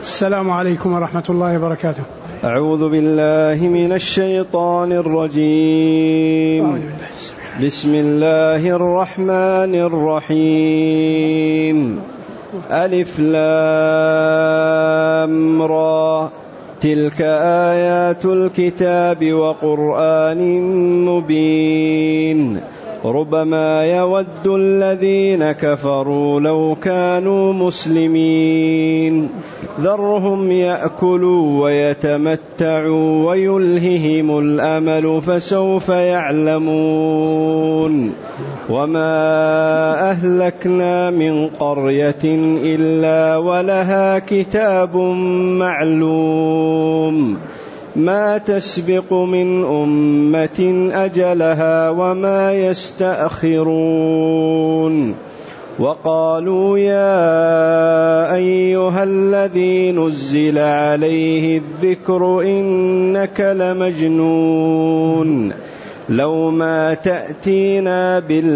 السلام عليكم ورحمة الله وبركاته. أعوذ بالله من الشيطان الرجيم. بسم الله الرحمن الرحيم. ألف لام را تلك آيات الكتاب وقرآن مبين ربما يود الذين كفروا لو كانوا مسلمين ذرهم يأكلوا ويتمتعوا ويلههم الأمل فسوف يعلمون وما أهلكنا من قرية إلا ولها كتاب معلوم ما تسبق من أمة أجلها وما يستأخرون وقالوا يا أيها الذي نزل عليه الذكر إنك لمجنون لو ما تأتينا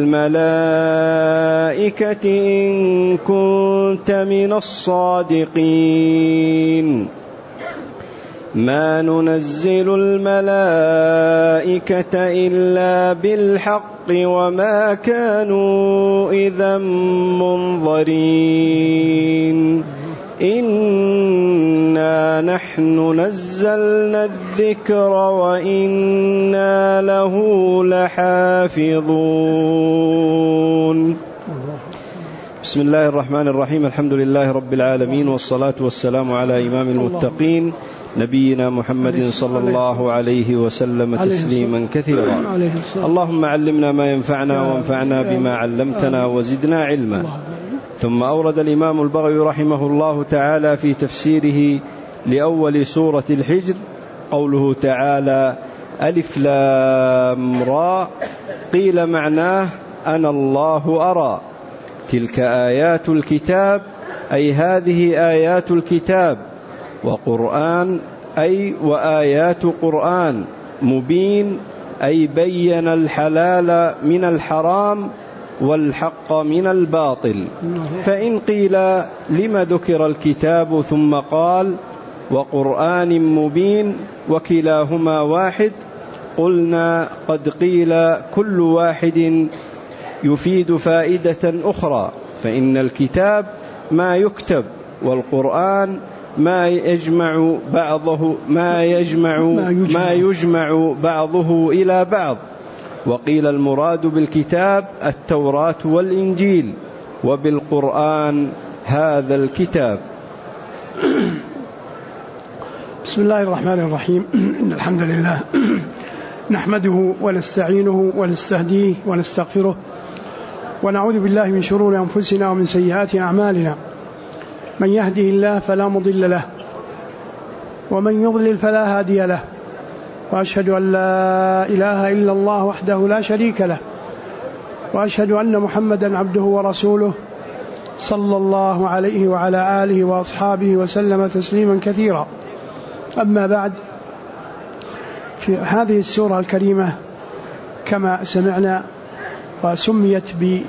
بالملائكة إن كنت من الصادقين ما ننزل الملائكة إلا بالحق وما كانوا إذا منظرين إنا نحن نزلنا الذكر وإنا له لحافظون. بسم الله الرحمن الرحيم. الحمد لله رب العالمين والصلاة والسلام على إمام المتقين نبينا محمد صلى الله عليه وسلم تسليما كثيرا. اللهم علمنا ما ينفعنا وانفعنا بما علمتنا وزدنا علما. ثم أورد الإمام البغوي رحمه الله تعالى في تفسيره لأول سورة الحجر قوله تعالى ألف لام را قيل معناه أنا الله أرى تلك آيات الكتاب أي هذه آيات الكتاب وقرآن أي وآيات قرآن مبين أي بين الحلال من الحرام والحق من الباطل. فإن قيل لما ذكر الكتاب ثم قال وقرآن مبين وكلاهما واحد قلنا قد قيل كل واحد يفيد فائدة أخرى فإن الكتاب ما يكتب والقرآن ما يجمع بعضه إلى بعض. وقيل المراد بالكتاب التوراة والإنجيل وبالقرآن هذا الكتاب. بسم الله الرحمن الرحيم. إن الحمد لله نحمده ونستعينه ونستهديه ونستغفره ونعوذ بالله من شرور أنفسنا ومن سيئات أعمالنا من يهده الله فلا مضل له ومن يضلل فلا هادي له وأشهد أن لا إله إلا الله وحده لا شريك له وأشهد أن محمدا عبده ورسوله صلى الله عليه وعلى آله وأصحابه وسلم تسليما كثيرا. أما بعد، في هذه السورة الكريمة كما سمعنا وسميت بهذا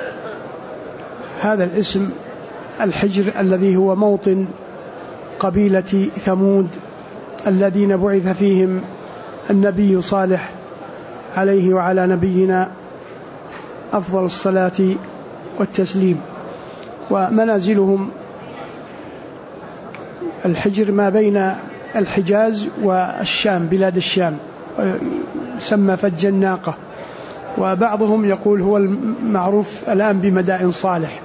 الاسم الحجر الذي هو موطن قبيلة ثمود الذين بعث فيهم النبي صالح عليه وعلى نبينا أفضل الصلاة والتسليم. ومنازلهم الحجر ما بين الحجاز والشام بلاد الشام سمى فج الناقة، وبعضهم يقول هو المعروف الآن بمدائن صالح.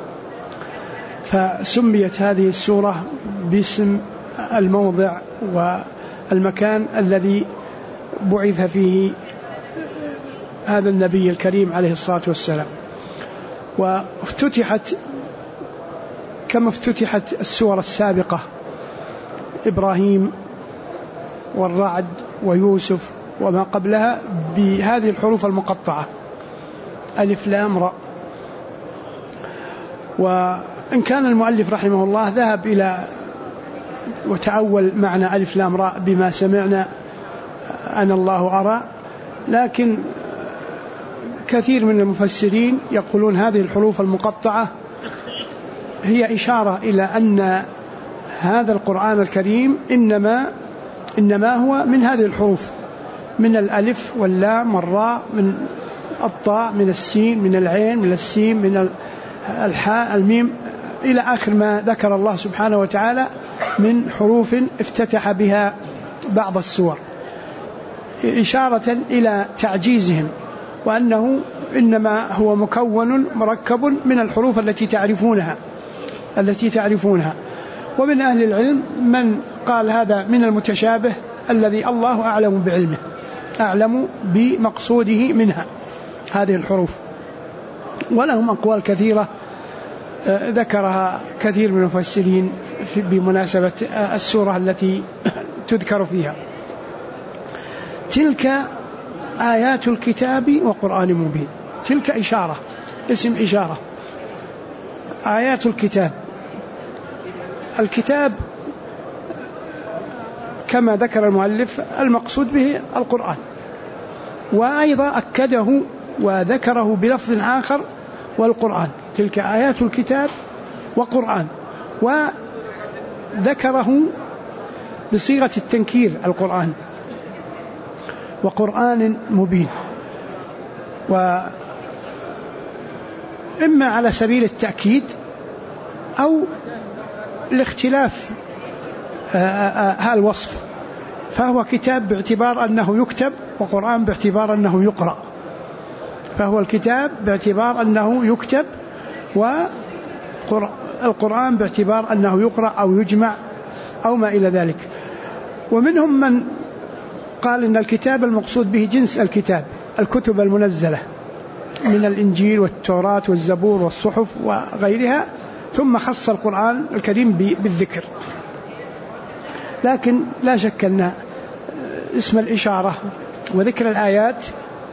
فسميت هذه السورة باسم الموضع والمكان الذي بعث فيه هذا النبي الكريم عليه الصلاة والسلام. وافتتحت كما افتتحت السور السابقة إبراهيم والرعد ويوسف وما قبلها بهذه الحروف المقطعة ألف لام را. وإن كان المؤلف رحمه الله ذهب إلى وتأول معنى ألف لام را بما سمعنا أنا الله أرى، لكن كثير من المفسرين يقولون هذه الحروف المقطعة هي إشارة إلى أن هذا القرآن الكريم إنما هو من هذه الحروف، من الألف واللام والراء، من الطاء، من السين، من العين، من السين، من الحاء، الميم، إلى آخر ما ذكر الله سبحانه وتعالى من حروف افتتح بها بعض السور، إشارة إلى تعجيزهم، وأنه إنما هو مكون مركب من الحروف التي تعرفونها. ومن أهل العلم من قال هذا من المتشابه الذي الله أعلم بعلمه، أعلم بمقصوده منها هذه الحروف، ولهم أقوال كثيرة ذكرها كثير من المفسرين بمناسبة السورة التي تذكر فيها. تلك آيات الكتاب وقرآن مبين، تلك إشارة، اسم إشارة. آيات الكتاب كما ذكر المؤلف المقصود به القرآن، وأيضا أكده وذكره بلفظ آخر والقرآن، تلك آيات الكتاب وقرآن، وذكره بصيغة التنكير القرآن وقرآن مبين، وإما على سبيل التأكيد أو الاختلاف هذا الوصف، فهو كتاب باعتبار أنه يكتب، وقرآن باعتبار أنه يقرأ، فهو الكتاب باعتبار أنه يكتب، والقرآن باعتبار أنه يقرأ أو يجمع أو ما إلى ذلك. ومنهم من قال إن الكتاب المقصود به جنس الكتاب، الكتب المنزلة من الإنجيل والتوراة والزبور والصحف وغيرها، ثم خص القرآن الكريم بالذكر. لكن لا شك أن اسم الإشارة وذكر الآيات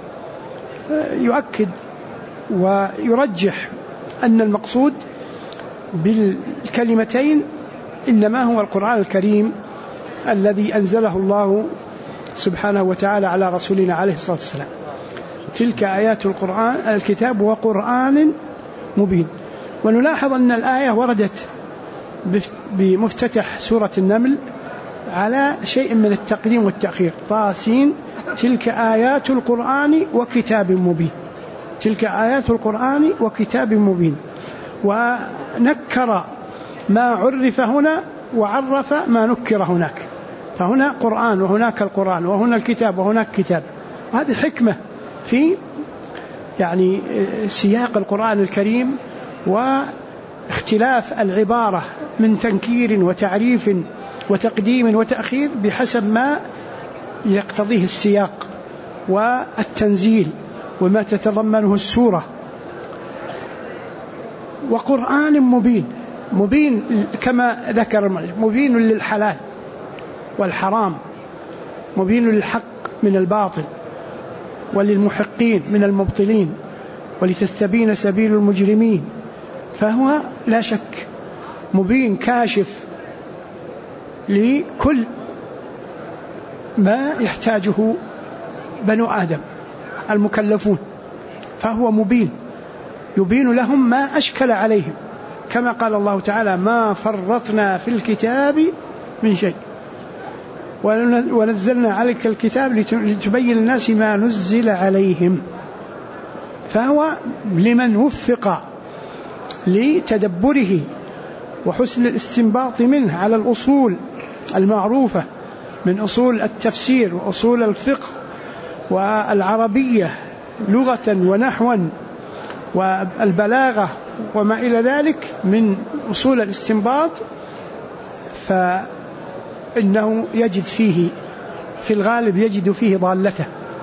يؤكد ويرجح أن المقصود بالكلمتين إنما هو القرآن الكريم الذي أنزله الله سبحانه وتعالى على رسولنا عليه الصلاة والسلام. تلك آيات القرآن الكتاب وقرآن مبين. ونلاحظ أن الآية وردت بمفتتح سورة النمل على شيء من التقديم والتأخير، طاسين، تلك آيات القرآن وكتاب مبين، تلك آيات القرآن وكتاب مبين، ونكر ما عرف هنا وعرف ما نكر هناك، فهنا قرآن وهناك القرآن، وهنا الكتاب وهناك كتاب. هذه حكمة في يعني سياق القرآن الكريم واختلاف العبارة من تنكير وتعريف وتقديم وتأخير بحسب ما يقتضيه السياق والتنزيل وما تتضمنه السورة. وقرآن مبين، مبين كما ذكر المؤلف، مبين للحلال والحرام، مبين للحق من الباطل، وللمحقين من المبطلين، ولتستبين سبيل المجرمين. فهو لا شك مبين كاشف لكل ما يحتاجه بنو آدم المكلفون، فهو مبين يبين لهم ما أشكل عليهم، كما قال الله تعالى: ما فرطنا في الكتاب من شيء ونزلنا عليك الكتاب لتبين الناس ما نزل عليهم. فهو لمن وفق لتدبره وحسن الاستنباط منه على الأصول المعروفة من أصول التفسير وأصول الفقه والعربية لغة ونحوا والبلاغة وما إلى ذلك من أصول الاستنباط، فإنه يجد فيه في الغالب يجد فيه ضالته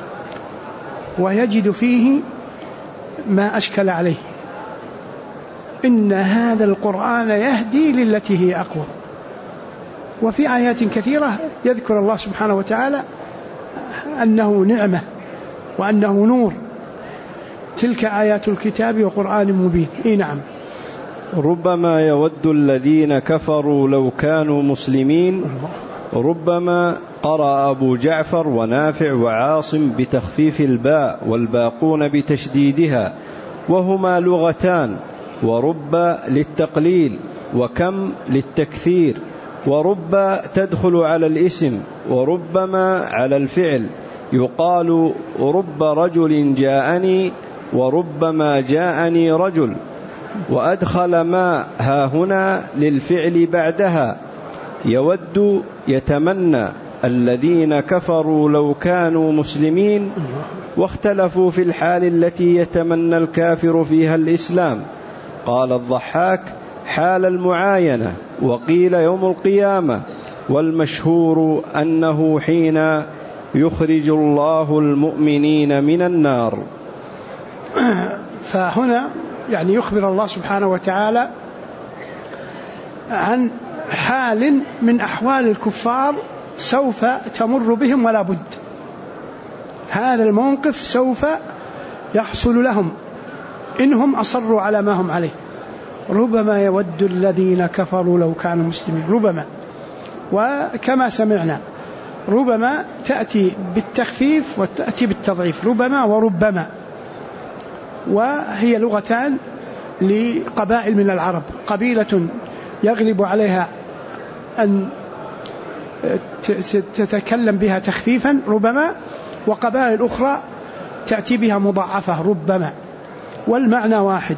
ويجد فيه ما أشكل عليه. إن هذا القرآن يهدي للتي هي أقوى. وفي آيات كثيرة يذكر الله سبحانه وتعالى أنه نعمة وأنه نور. تلك آيات الكتاب وقرآن مبين. نعم. ربما يود الذين كفروا لو كانوا مسلمين. ربما قرأ أبو جعفر ونافع وعاصم بتخفيف الباء والباقون بتشديدها، وهما لغتان، ورب للتقليل وكم للتكثير، ورب تدخل على الاسم وربما على الفعل، يقال رب رجل جاءني وربما جاءني رجل، وأدخل ما ها هنا للفعل بعدها، يود يتمنى الذين كفروا لو كانوا مسلمين، واختلفوا في الحال التي يتمنى الكافر فيها الإسلام. قال الضحاك حال المعاينة، وقيل يوم القيامة، والمشهور أنه حين يخرج الله المؤمنين من النار. فهنا يعني يخبر الله سبحانه وتعالى عن حال من أحوال الكفار سوف تمر بهم ولا بد. هذا الموقف سوف يحصل لهم إنهم أصروا على ما هم عليه. ربما يود الذين كفروا لو كانوا مسلمين، ربما، وكما سمعنا ربما تأتي بالتخفيف وتأتي بالتضعيف، ربما وربما، وهي لغتان لقبائل من العرب، قبيلة يغلب عليها أن تتكلم بها تخفيفا ربما، وقبائل أخرى تأتي بها مضاعفة ربما، والمعنى واحد.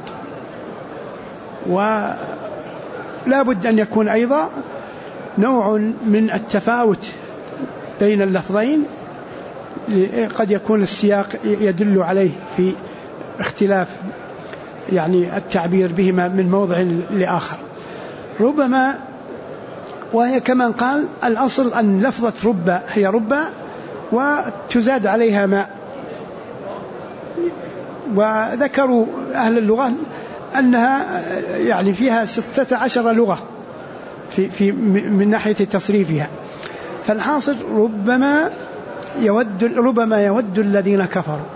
ولا بد أن يكون أيضا نوع من التفاوت بين اللفظين، قد يكون السياق يدل عليه في اختلاف يعني التعبير بهما من موضع لآخر. ربما، وهي كما قال الأصل أن لفظة رب هي رب وتزاد عليها ماء، وذكروا أهل اللغة أنها يعني فيها 16 لغة في من ناحية تصريفها. فالحاصل ربما يود الذين كفروا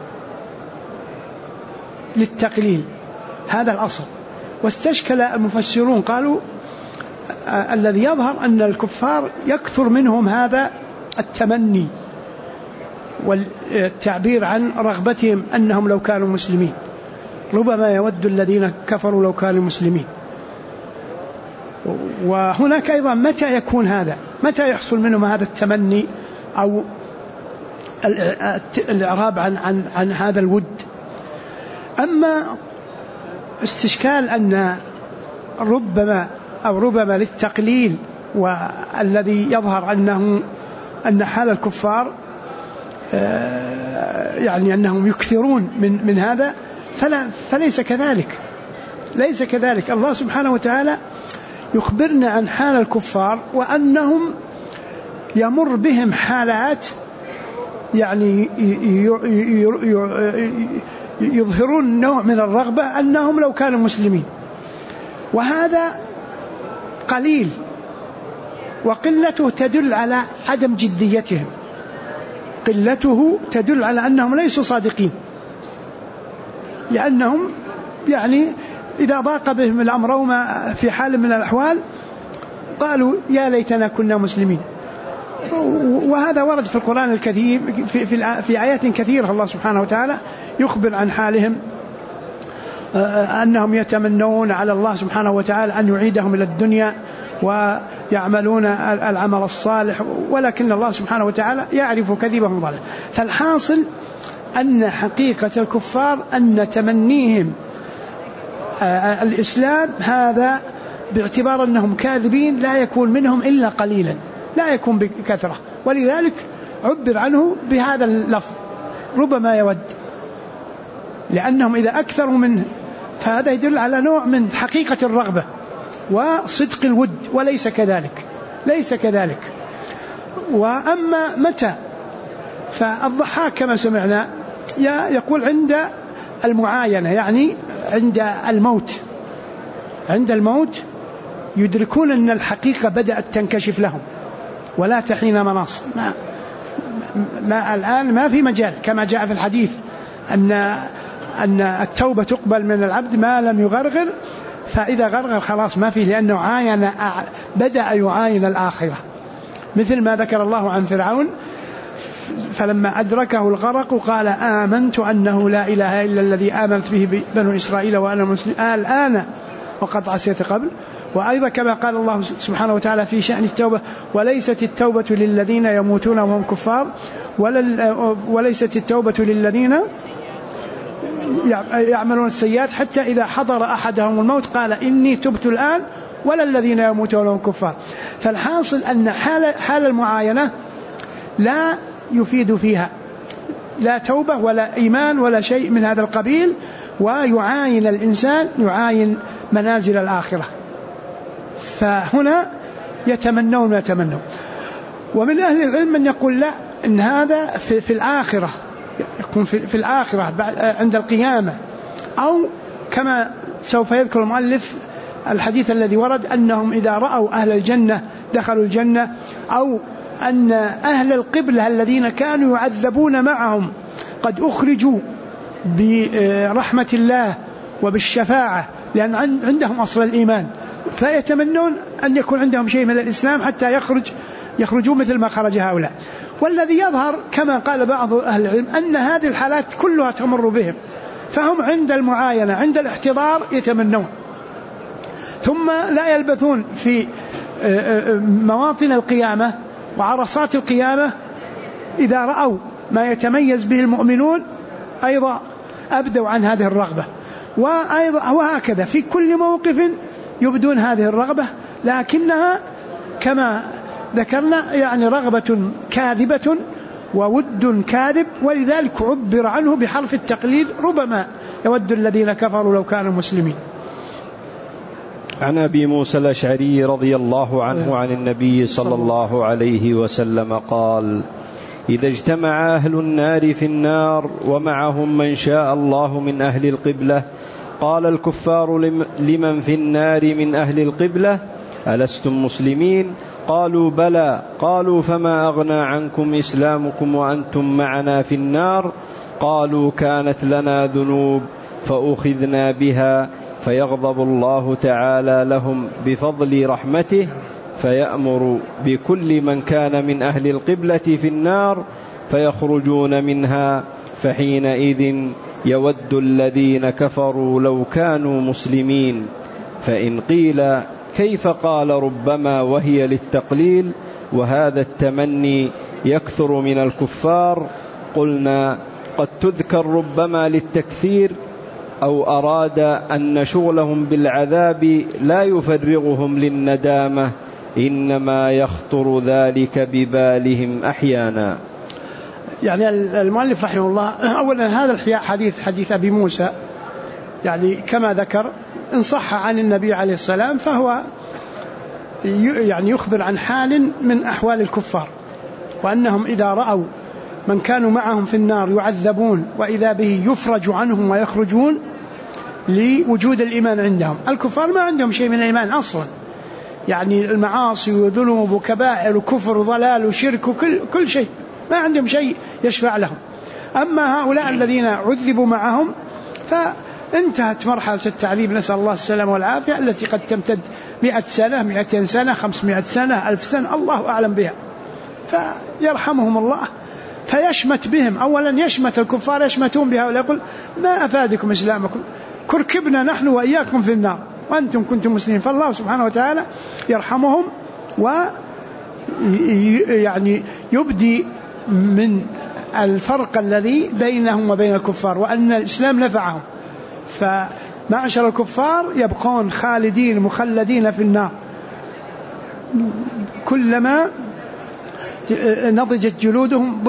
للتقليل، هذا الأصل. واستشكل المفسرون قالوا الذي يظهر أن الكفار يكثر منهم هذا التمني والتعبير عن رغبتهم أنهم لو كانوا مسلمين، ربما يود الذين كفروا لو كانوا مسلمين. وهناك أيضا متى يكون هذا، متى يحصل منهم هذا التمني أو الإعراب عن هذا الود. أما استشكال أن ربما للتقليل، والذي يظهر أن حال الكفار يعني أنهم يكثرون من هذا، فليس كذلك، ليس كذلك. الله سبحانه وتعالى يخبرنا عن حال الكفار وأنهم يمر بهم حالات يعني يظهرون نوع من الرغبة أنهم لو كانوا مسلمين، وهذا قليل، وقلته تدل على عدم جديتهم، قلته تدل على أنهم ليسوا صادقين، لأنهم يعني إذا ضاق بهم الأمر وما في حال من الأحوال قالوا يا ليتنا كنا مسلمين. وهذا ورد في القرآن الكثير في آيات كثيرة. الله سبحانه وتعالى يخبر عن حالهم أنهم يتمنون على الله سبحانه وتعالى أن يعيدهم إلى الدنيا ويعملون العمل الصالح، ولكن الله سبحانه وتعالى يعرف كذبهم ضلالهم. فالحاصل أن حقيقة الكفار أن تمنيهم الإسلام هذا باعتبار أنهم كاذبين لا يكون منهم إلا قليلا، لا يكون بكثرة، ولذلك عبر عنه بهذا اللفظ ربما يود، لأنهم إذا أكثروا منه فهذا يدل على نوع من حقيقة الرغبة وصدق الود، وليس كذلك، ليس كذلك. وأما متى، فالضحاك كما سمعنا يقول عند المعاينة، يعني عند الموت، عند الموت يدركون أن الحقيقة بدأت تنكشف لهم ولا تحين مناص، ما الآن ما في مجال، كما جاء في الحديث أن التوبة تقبل من العبد ما لم يغرغر، فإذا غرغر خلاص ما فيه، لأنه بدأ يعاين الآخرة، مثل ما ذكر الله عن فرعون فلما أدركه الغرق قال آمنت أنه لا إله إلا الذي آمنت به بنو إسرائيل وأنا مسلم الآن وقد عصيت قبل. وأيضا كما قال الله سبحانه وتعالى في شأن التوبة: وليست التوبة للذين يموتون وهم كفار وليست التوبة للذين يعملون السيئات حتى إذا حضر أحدهم الموت قال إني تبت الآن ولا الذين يموتون وهم كفار. فالحاصل أن حال المعاينة لا يفيد فيها لا توبة ولا إيمان ولا شيء من هذا القبيل، ويعاين الإنسان يعاين منازل الآخرة. فهنا يتمنون ما يتمنون. ومن أهل العلم من يقول لا، إن هذا في الآخرة، يكون في الآخرة عند القيامة، أو كما سوف يذكر المؤلف الحديث الذي ورد أنهم إذا رأوا أهل الجنة دخلوا الجنة، أو أن أهل القبلة الذين كانوا يعذبون معهم قد أخرجوا برحمة الله وبالشفاعة، لأن عندهم أصل الإيمان، فيتمنون أن يكون عندهم شيء من الإسلام حتى يخرجوا مثل ما خرج هؤلاء. والذي يظهر كما قال بعض أهل العلم أن هذه الحالات كلها تمر بهم، فهم عند المعاينة عند الاحتضار يتمنون، ثم لا يلبثون في مواطن القيامة وعرصات القيامة إذا رأوا ما يتميز به المؤمنون أيضا أبدوا عن هذه الرغبة، وهكذا في كل موقف يبدون هذه الرغبة، لكنها كما ذكرنا يعني رغبة كاذبة وود كاذب، ولذلك عبر عنه بحرف التقليد: ربما يود الذين كفروا لو كانوا مسلمين. عن أبي موسى الأشعري رضي الله عنه عن النبي صلى الله عليه وسلم قال: إذا اجتمع أهل النار في النار ومعهم من شاء الله من أهل القبلة، قال الكفار لمن في النار من أهل القبلة: ألستم مسلمين؟ قالوا بلى. قالوا فما أغنى عنكم إسلامكم وأنتم معنا في النار؟ قالوا كانت لنا ذنوب فأخذنا بها، فيغضب الله تعالى لهم بفضل رحمته فيأمر بكل من كان من أهل القبلة في النار فيخرجون منها، فحينئذ يود الذين كفروا لو كانوا مسلمين. فإن قيل كيف قال ربما وهي للتقليل وهذا التمني يكثر من الكفار؟ قلنا قد تذكر ربما للتكثير، أو أراد أن شغلهم بالعذاب لا يفرغهم للندامة، إنما يخطر ذلك ببالهم أحيانا. يعني المؤلف رحمه الله أولا هذا حديث أبي موسى يعني كما ذكر إن صح عن النبي عليه السلام فهو يعني يخبر عن حال من أحوال الكفار، وأنهم إذا رأوا من كانوا معهم في النار يعذبون وإذا به يفرج عنهم ويخرجون لوجود الإيمان عندهم. الكفار ما عندهم شيء من الإيمان أصلا، يعني المعاصي وذنوب وكبائر وكفر وضلال وشرك وكل شيء، ما عندهم شيء يشفع لهم. أما هؤلاء الذين عذبوا معهم فانتهت مرحلة التعذيب، نسأل الله السلامة والعافية، التي قد تمتد 100 سنة 200 سنة 500 سنة 1000 سنة الله أعلم بها، فيرحمهم الله فيشمت بهم. أولا يشمت الكفار، يشمتون بها ويقول ما أفادكم إسلامكم، كركبنا نحن وإياكم في النار وأنتم كنتم مسلمين. فالله سبحانه وتعالى يرحمهم ويعني يبدي من الفرق الذي بينهم وبين الكفار، وأن الإسلام نفعهم. فمعشر الكفار يبقون خالدين مخلدين في النار، كلما نضجت جلودهم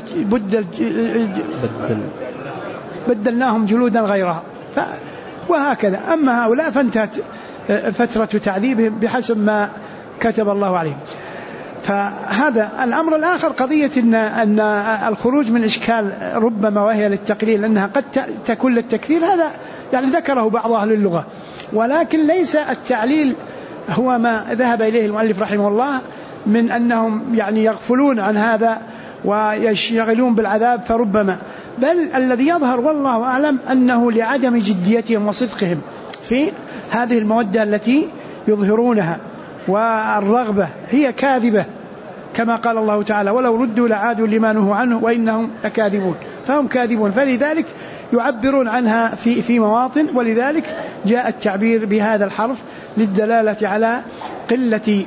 بدلناهم جلودا غيرها، وهكذا. أما هؤلاء فانتهت فترة تعذيبهم بحسب ما كتب الله عليهم. فهذا الأمر الآخر قضية أن الخروج من إشكال ربما وهي للتقليل أنها قد تكون للتكثير، هذا يعني ذكره بعض أهل اللغة، ولكن ليس التعليل هو ما ذهب إليه المؤلف رحمه الله من أنهم يعني يغفلون عن هذا ويشغلون بالعذاب فربما، بل الذي يظهر والله أعلم أنه لعدم جديتهم وصدقهم في هذه المودة التي يظهرونها، والرغبة هي كاذبة كما قال الله تعالى ولو ردوا لعادوا لما نهوا عنه وإنهم لكاذبون، فهم كاذبون. فلذلك يعبرون عنها في مواطن، ولذلك جاء التعبير بهذا الحرف للدلالة على قلة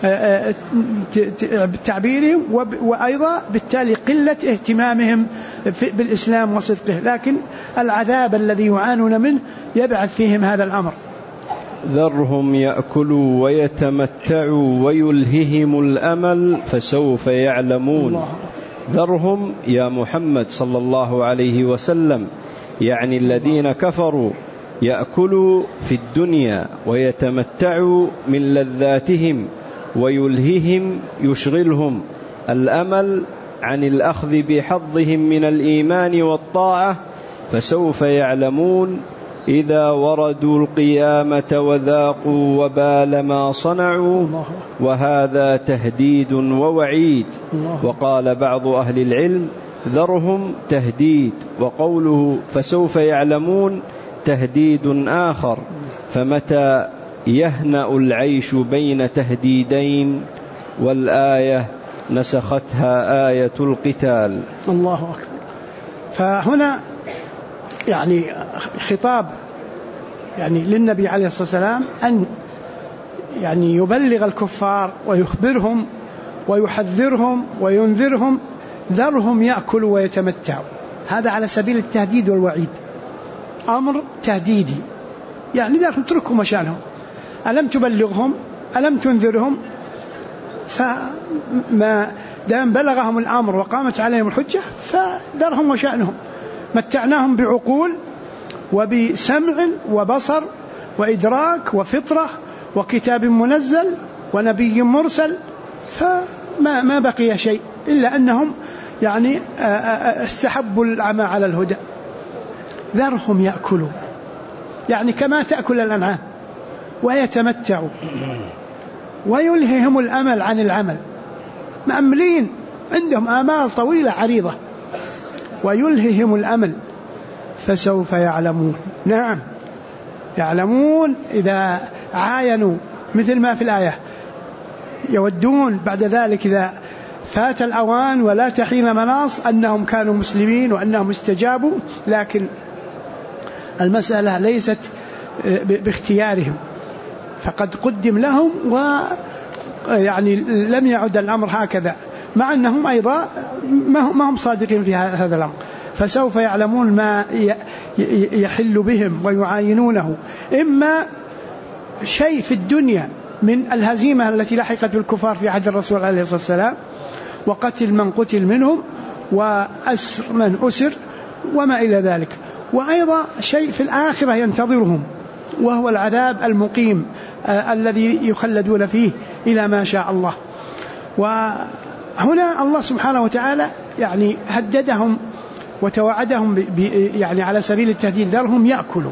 تعبيرهم، وأيضا بالتالي قلة اهتمامهم بالإسلام وصدقه، لكن العذاب الذي يعانون منه يبعث فيهم هذا الأمر. ذرهم يأكلوا ويتمتعوا ويلههم الأمل فسوف يعلمون. ذرهم يا محمد صلى الله عليه وسلم، يعني الذين كفروا، يأكلوا في الدنيا ويتمتعوا من لذاتهم، ويلههم يشغلهم الأمل عن الأخذ بحظهم من الإيمان والطاعة، فسوف يعلمون إذا وردوا القيامة وذاقوا وبال ما صنعوا. وهذا تهديد ووعيد. وقال بعض أهل العلم: ذرهم تهديد، وقوله فسوف يعلمون تهديد آخر. فمتى يهنأ العيش بين تهديدين؟ والآية نسختها آية القتال. الله أكبر. فهنا يعني خطاب يعني للنبي عليه الصلاة والسلام أن يعني يبلغ الكفار ويخبرهم ويحذرهم وينذرهم: ذرهم يأكلوا ويتمتعوا. هذا على سبيل التهديد والوعيد، أمر تهديدي، يعني ذرهم اتركوا مشانهم، ألم تبلغهم؟ ألم تنذرهم؟ فما دام بلغهم الأمر وقامت عليهم الحجة فذرهم وشأنهم. متعناهم بعقول وبسمع وبصر وإدراك وفطرة وكتاب منزل ونبي مرسل، فما بقي شيء إلا أنهم يعني استحبوا العمى على الهدى. ذرهم يأكلوا، يعني كما تأكل الأنعام، ويتمتعوا ويلههم الأمل عن العمل، مأملين عندهم آمال طويلة عريضة، ويلههم الأمل فسوف يعلمون. نعم يعلمون إذا عاينوا، مثل ما في الآية: يودون بعد ذلك إذا فات الأوان ولا تحين مناص أنهم كانوا مسلمين وأنهم استجابوا، لكن المسألة ليست باختيارهم، فقد قدم لهم ويعني لم يعد الأمر هكذا، مع أنهم أيضا ما هم صادقين في هذا الأمر. فسوف يعلمون ما يحل بهم ويعاينونه، إما شيء في الدنيا من الهزيمة التي لحقت بالكفار في عهد الرسول عليه الصلاة والسلام، وقتل من قتل منهم، وأسر من أسر، وما إلى ذلك، وأيضا شيء في الآخرة ينتظرهم، وهو العذاب المقيم الذي يخلدون فيه إلى ما شاء الله. وهنا الله سبحانه وتعالى يعني هددهم وتوعدهم يعني على سبيل التهديد: ذرهم يأكلوا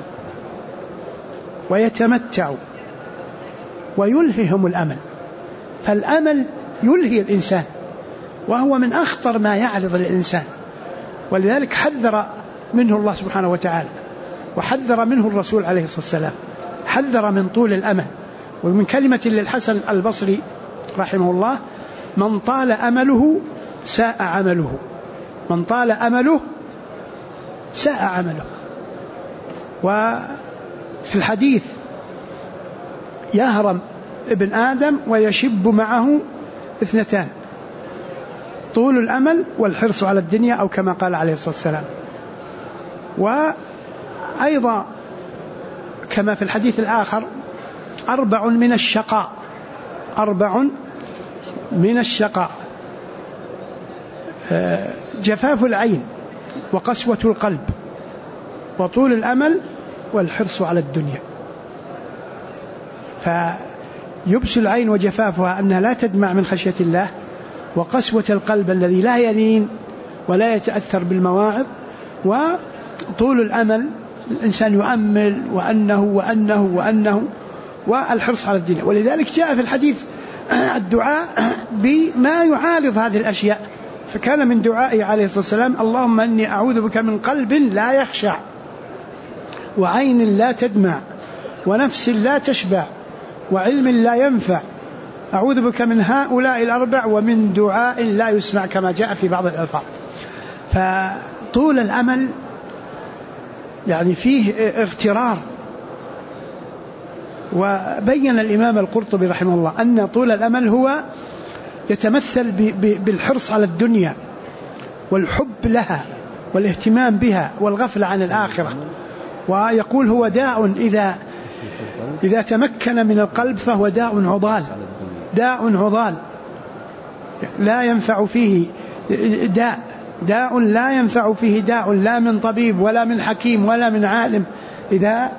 ويتمتعوا ويلههم الأمل. فالأمل يلهي الإنسان، وهو من أخطر ما يعرض للإنسان، ولذلك حذر منه الله سبحانه وتعالى، وحذر منه الرسول عليه الصلاة والسلام، حذر من طول الأمل. ومن كلمة للحسن البصري رحمه الله: من طال أمله ساء عمله. من طال أمله ساء عمله. وفي الحديث: يهرم ابن آدم ويشب معه اثنتان: طول الأمل والحرص على الدنيا، أو كما قال عليه الصلاة والسلام. وأيضا كما في الحديث الآخر: 4 من الشقاء، 4 من الشقاء: جفاف العين، وقسوة القلب، وطول الأمل، والحرص على الدنيا. فيبس العين وجفافها أنها لا تدمع من خشية الله، وقسوة القلب الذي لا يلين ولا يتأثر بالمواعظ، وطول الأمل الإنسان يؤمل وأنه وأنه وأنه، والحرص على الدنيا. ولذلك جاء في الحديث الدعاء بما يعارض هذه الأشياء، فكان من دعائه عليه الصلاة والسلام: اللهم إني أعوذ بك من قلب لا يخشع، وعين لا تدمع، ونفس لا تشبع، وعلم لا ينفع، أعوذ بك من هؤلاء الأربع، ومن دعاء لا يسمع، كما جاء في بعض الألفاظ. فطول الأمل يعني فيه اغترار. وبين الإمام القرطبي رحمه الله أن طول الأمل هو يتمثل بالحرص على الدنيا والحب لها والاهتمام بها والغفلة عن الآخرة. ويقول هو داء إذا تمكن من القلب فهو داء عضال لا ينفع فيه داء لا ينفع فيه داء لا من طبيب ولا من حكيم ولا من عالم إذا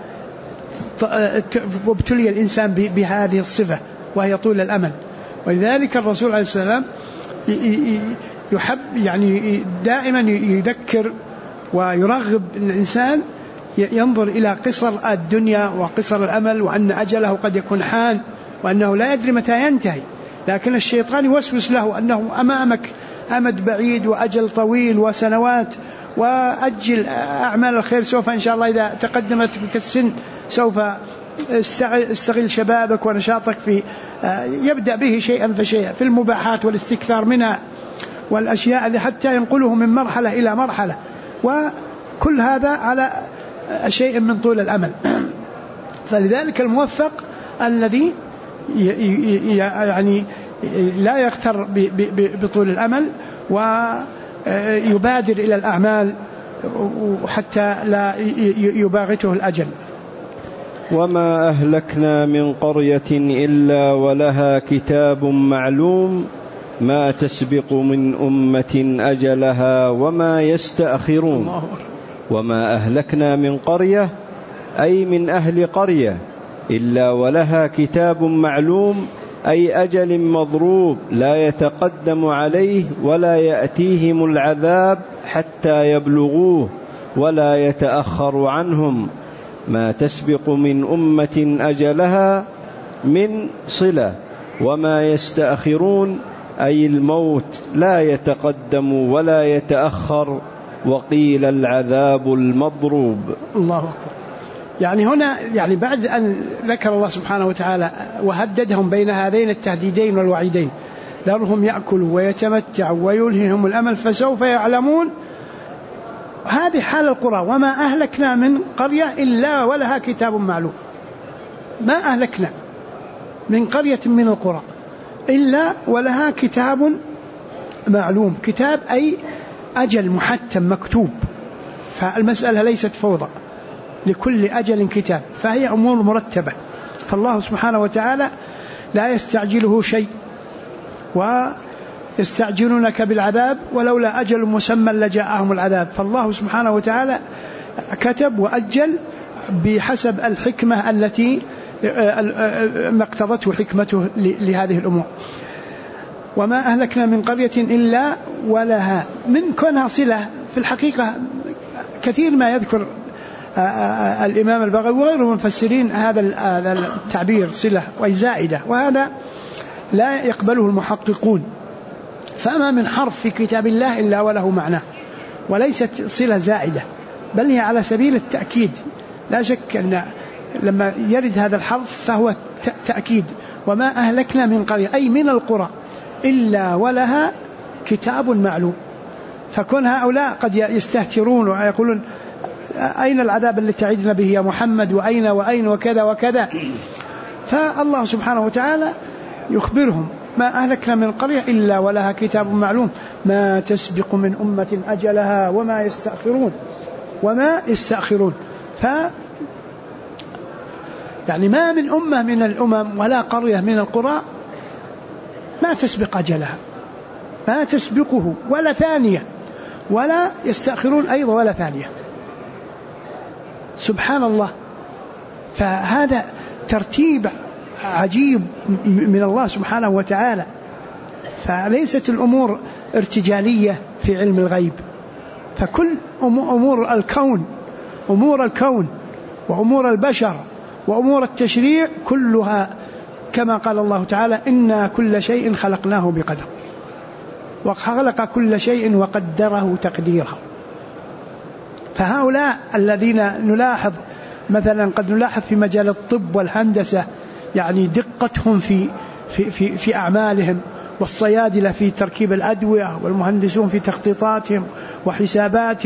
ابتلي الإنسان بهذه الصفة وهي طول الأمل. ولذلك الرسول عليه السلام يحب يعني دائما يذكر ويرغب الإنسان ينظر إلى قصر الدنيا وقصر الأمل، وأن أجله قد يكون حان وأنه لا يدري متى ينتهي، لكن الشيطان يوسوس له أنه أمامك أمد بعيد وأجل طويل وسنوات، وأجل أعمال الخير سوف إن شاء الله إذا تقدمت بك السن سوف استغل شبابك ونشاطك في يبدأ به شيئا فشيئا في المباحات والاستكثار منها والأشياء اللي حتى ينقله من مرحلة إلى مرحلة، وكل هذا على شيء من طول الأمل. فلذلك الموفق الذي يعني لا يغتر بطول الأمل ويبادر إلى الأعمال حتى لا يباغته الأجل. وما أهلكنا من قرية إلا ولها كتاب معلوم ما تسبق من أمة أجلها وما يستأخرون. وما أهلكنا من قرية أي من أهل قرية إلا ولها كتاب معلوم أي أجل مضروب لا يتقدم عليه ولا يأتيهم العذاب حتى يبلغوه ولا يتأخر عنهم. ما تسبق من أمة أجلها من صلة، وما يستأخرون أي الموت لا يتقدم ولا يتأخر، وقيل العذاب المضروب. الله أكبر. يعني هنا يعني بعد أن ذكر الله سبحانه وتعالى وهددهم بين هذين التهديدين والوعيدين، ذرهم يأكلوا ويتمتعوا ويلههم الأمل فسوف يعلمون. هذه حال القرى. وما أهلكنا من قرية إلا ولها كتاب معلوم. ما أهلكنا من قرية من القرى إلا ولها كتاب معلوم. كتاب أي أجل محتم مكتوب، فالمسألة ليست فوضى، لكل أجل كتاب، فهي أمور مرتبة. فالله سبحانه وتعالى لا يستعجله شيء، ويستعجلونك بالعذاب ولولا أجل مسمى لجاءهم العذاب. فالله سبحانه وتعالى كتب وأجل بحسب الحكمة التي ما اقتضته حكمته لهذه الأمور. وما أهلكنا من قرية إلا ولها، من كونها صلة في الحقيقة كثير ما يذكر الإمام البغوي وغيره من المفسرين هذا التعبير صلة وهي زائدة، وهذا لا يقبله المحققون. فما من حرف في كتاب الله إلا وله معناه، وليست صلة زائدة، بل هي على سبيل التأكيد. لا شك أن لما يرد هذا الحرف فهو تأكيد. وما أهلكنا من قرية أي من القرى إلا ولها كتاب معلوم. فكون هؤلاء قد يستهترون ويقولون أين العذاب الذي تعدنا به يا محمد، وأين وكذا وكذا، فالله سبحانه وتعالى يخبرهم ما أهلكنا من قرية إلا ولها كتاب معلوم ما تسبق من أمة أجلها وما يستأخرون. يعني ما من أمة من الأمم ولا قرية من القرى ما تسبق أجلها، ما تسبقه ولا ثانية، ولا يستأخرون أيضا ولا ثانية. سبحان الله. فهذا ترتيب عجيب من الله سبحانه وتعالى. فليست الأمور ارتجالية في علم الغيب، فكل أمور الكون وأمور البشر وأمور التشريع كلها كما قال الله تعالى إنا كل شيء خلقناه بقدر وخلق كل شيء وقدره تقديرا. فهؤلاء الذين نلاحظ مثلا قد نلاحظ في مجال الطب والهندسة يعني دقتهم في أعمالهم، والصيادلة في تركيب الأدوية، والمهندسون في تخطيطاتهم وحساباتهم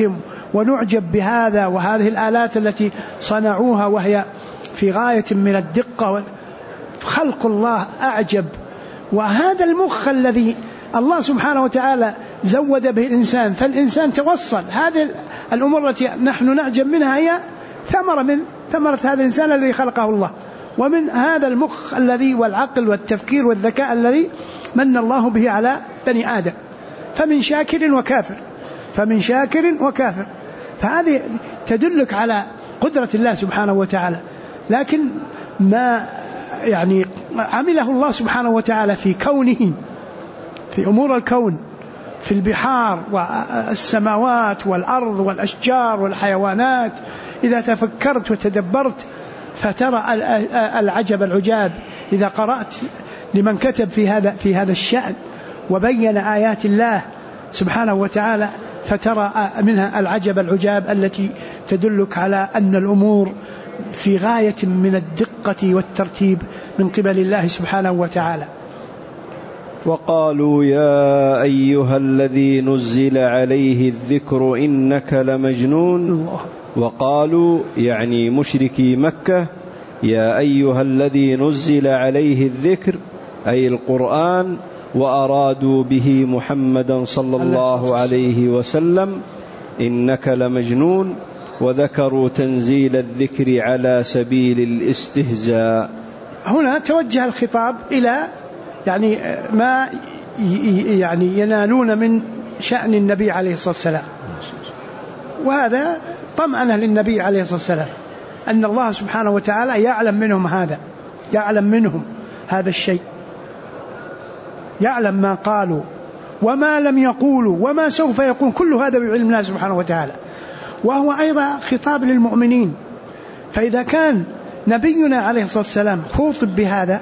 ونعجب بهذا وهذه الآلات التي صنعوها وهي في غاية من الدقة. خلق الله أعجب. وهذا المخ الذي الله سبحانه وتعالى زود به الإنسان، فالإنسان توصل. هذه الأمور التي نحن نعجب منها هي ثمرة من ثمرة هذا الإنسان الذي خلقه الله، ومن هذا المخ الذي والعقل والتفكير والذكاء الذي من الله به على بني آدم. فمن شاكر وكافر، فمن شاكر وكافر. فهذه تدلك على قدرة الله سبحانه وتعالى. لكن ما يعني عمله الله سبحانه وتعالى في كونه، في أمور الكون، في البحار والسماوات والأرض والأشجار والحيوانات، إذا تفكرت وتدبرت فترى العجب العجاب. إذا قرأت لمن كتب في هذا الشأن وبين آيات الله سبحانه وتعالى فترى منها العجب العجاب التي تدلك على أن الأمور في غاية من الدقة والترتيب من قبل الله سبحانه وتعالى. وقالوا يا أيها الذي نزل عليه الذكر إنك لمجنون. الله. وقالوا يعني مشركي مكة يا أيها الذي نزل عليه الذكر أي القرآن، وأرادوا به محمدا صلى الله عليه وسلم إنك لمجنون، وذكروا تنزيل الذكر على سبيل الاستهزاء. هنا توجه الخطاب إلى يعني ما يعني ينالون من شأن النبي عليه الصلاة والسلام، وهذا طمأنة للنبي عليه الصلاة والسلام أن الله سبحانه وتعالى يعلم منهم هذا، يعلم منهم هذا الشيء، يعلم ما قالوا وما لم يقولوا وما سوف يقول، كل هذا بعلم الله سبحانه وتعالى. وهو أيضا خطاب للمؤمنين. فإذا كان نبينا عليه الصلاة والسلام خوطب بهذا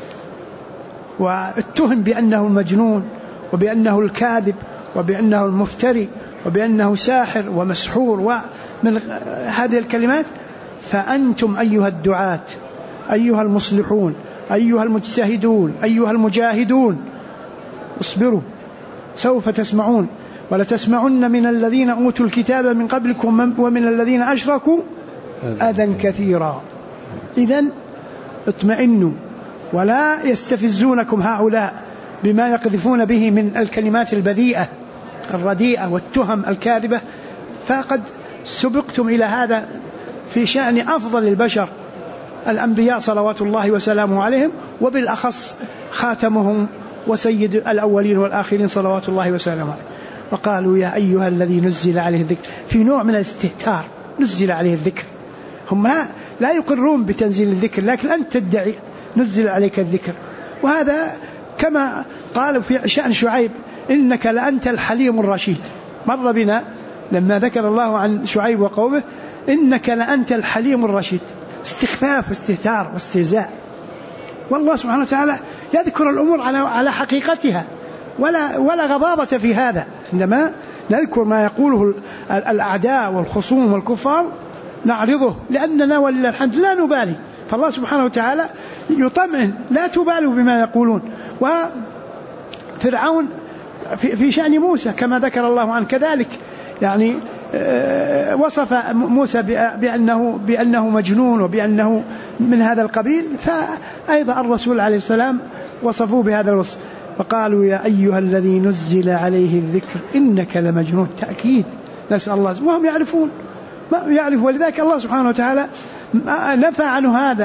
واتهم بأنه المجنون وبأنه الكاذب وبأنه المفتري وبأنه ساحر ومسحور ومن هذه الكلمات، فأنتم أيها الدعاة، أيها المصلحون، أيها المجتهدون، أيها المجاهدون، اصبروا سوف تسمعون ولتسمعن من الذين أوتوا الكتاب من قبلكم ومن الذين أشركوا أذى كثيرا. إذن اطمئنوا ولا يستفزونكم هؤلاء بما يقذفون به من الكلمات البذيئة الرديئة والتهم الكاذبة، فقد سبقتم إلى هذا في شأن أفضل البشر الأنبياء صلوات الله وسلامه عليهم، وبالأخص خاتمهم وسيد الأولين والآخرين صلوات الله وسلامه عليه. وقالوا يا أيها الذي نزل عليه الذكر، في نوع من الاستهتار، نزل عليه الذكر. هم لا يقرون بتنزيل الذكر، لكن أنت تدعي نزل عليك الذكر. وهذا كما قالوا في شأن شعيب إنك لأنت الحليم الرشيد. مر بنا لما ذكر الله عن شعيب وقومه إنك لأنت الحليم الرشيد، استخفاف واستهتار واستهزاء. والله سبحانه وتعالى يذكر الأمور على حقيقتها ولا غضاضة في هذا. عندما نذكر ما يقوله الأعداء والخصوم والكفار نعرضه، لأننا ولله الحمد لا نبالي. فالله سبحانه وتعالى يطمئن لا تبالوا بما يقولون. وفرعون في شأن موسى كما ذكر الله عنه كذلك، يعني وصف موسى بأنه مجنون وبأنه من هذا القبيل، فأيضا الرسول عليه السلام وصفوه بهذا الوصف. وقالوا يا أيها الذي نزل عليه الذكر إنك لمجنون، تأكيد نسأل الله، وهم يعرفون ما يعرف. ولذلك الله سبحانه وتعالى نفى عنه هذا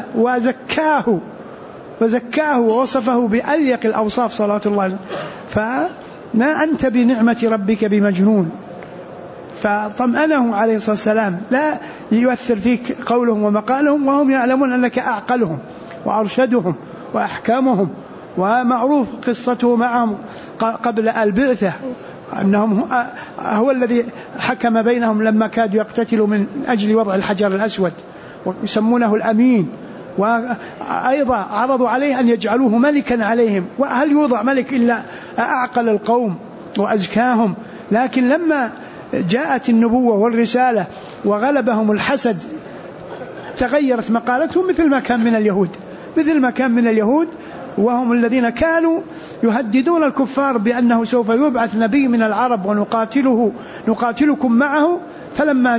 وزكاه ووصفه بأليق الأوصاف صلوات الله. فما أنت بنعمة ربك بمجنون. فطمأنه عليه الصلاة والسلام لا يؤثر فيك قولهم ومقالهم، وهم يعلمون أنك أعقلهم وأرشدهم وأحكامهم. ومعروف قصته معهم قبل البعثة، أنهم هو الذي حكم بينهم لما كادوا يقتتلوا من أجل وضع الحجر الأسود، ويسمونه الأمين. وأيضا عرضوا عليه أن يجعلوه ملكا عليهم، وهل يوضع ملك إلا أعقل القوم وأزكاهم؟ لكن لما جاءت النبوة والرسالة وغلبهم الحسد تغيرت مقالتهم، مثل ما كان من اليهود وهم الذين كانوا يهددون الكفار بأنه سوف يبعث نبي من العرب ونقاتلكم معه، فلما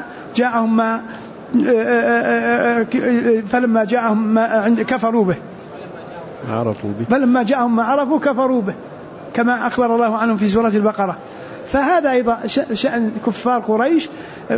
جاءهم ما كفروا به، فلما جاءهم ما عرفوا كفروا به، كما أخبر الله عنهم في سورة البقرة. فهذا أيضا شأن كفار قريش،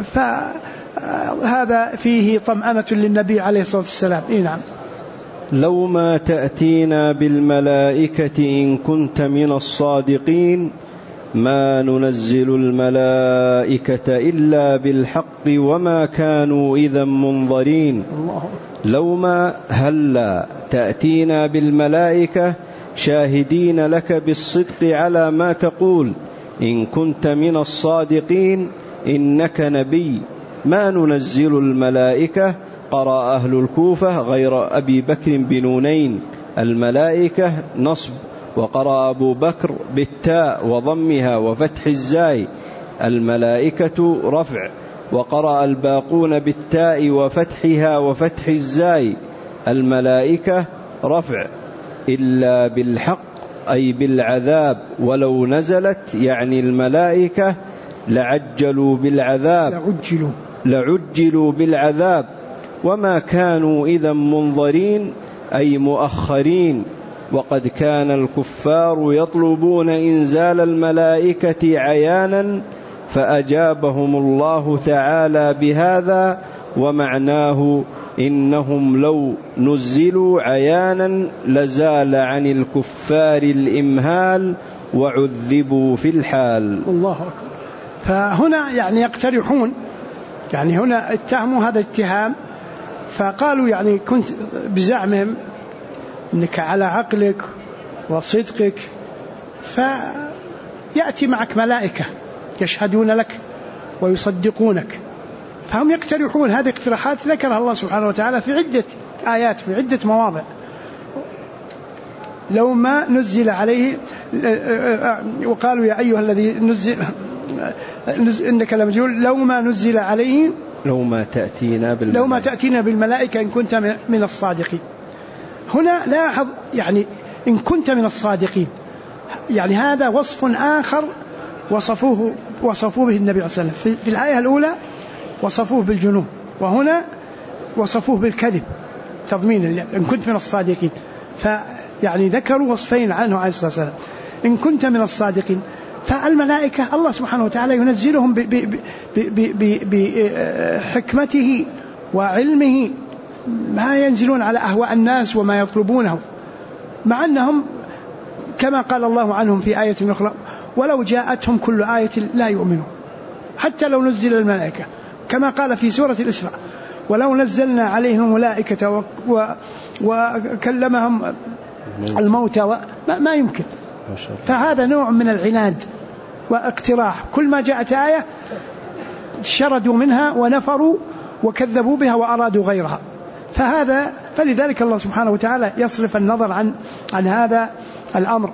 فهذا فيه طمأنة للنبي عليه الصلاة والسلام. نعم. لو ما تأتينا بالملائكة إن كنت من الصادقين ما ننزل الملائكة إلا بالحق وما كانوا إذا منظرين. لو ما هلا تأتينا بالملائكة شاهدين لك بالصدق على ما تقول إن كنت من الصادقين إنك نبي ما ننزل الملائكة. قرأ أهل الكوفة غير أبي بكر بنونين الملائكة نصب، وقرأ أبو بكر بالتاء وضمها وفتح الزاي الملائكة رفع، وقرأ الباقون بالتاء وفتحها وفتح الزاي الملائكة رفع. إلا بالحق أي بالعذاب، ولو نزلت يعني الملائكة لعجلوا بالعذاب وما كانوا إذا منظرين أي مؤخرين. وقد كان الكفار يطلبون إنزال الملائكة عيانا فأجابهم الله تعالى بهذا، ومعناه إنهم لو نزلوا عيانا لزال عن الكفار الإمهال وعذبوا في الحال. الله أكبر. فهنا يعني يقترحون، يعني هنا اتهموا هذا الاتهام، فقالوا يعني كنت بزعمهم أنك على عقلك وصدقك فيأتي معك ملائكة يشهدون لك ويصدقونك. فهم يقترحون هذه اقتراحات ذكرها الله سبحانه وتعالى في عدة آيات في عدة مواضع. لو ما نزل عليه، وقالوا يا أيها الذي نزل إنك لمجنون لو ما نزل عليه لو ما تأتينا بالملائكة إن كنت من الصادقين. هنا لاحظ يعني إن كنت من الصادقين، يعني هذا وصف آخر وصفوه به النبي صلى الله عليه وسلم. في الآية الأولى وصفوه بالجنون، وهنا وصفوه بالكذب تضمين إن كنت من الصادقين. فيعني ذكروا وصفين عنه عليه الصلاة والسلام. إن كنت من الصادقين، فالملائكة الله سبحانه وتعالى ينزلهم بحكمته وعلمه، ما ينزلون على أهواء الناس وما يطلبونه، مع أنهم كما قال الله عنهم في آية أخرى ولو جاءتهم كل آية لا يؤمنون حتى لو نزل الملائكة، كما قال في سورة الإسراء ولو نزلنا عليهم ملائكة وكلمهم الموتى ما يمكن. فهذا نوع من العناد واقتراح، كل ما جاءت آية شردوا منها ونفروا وكذبوا بها وأرادوا غيرها. فلذلك الله سبحانه وتعالى يصرف النظر عن هذا الأمر.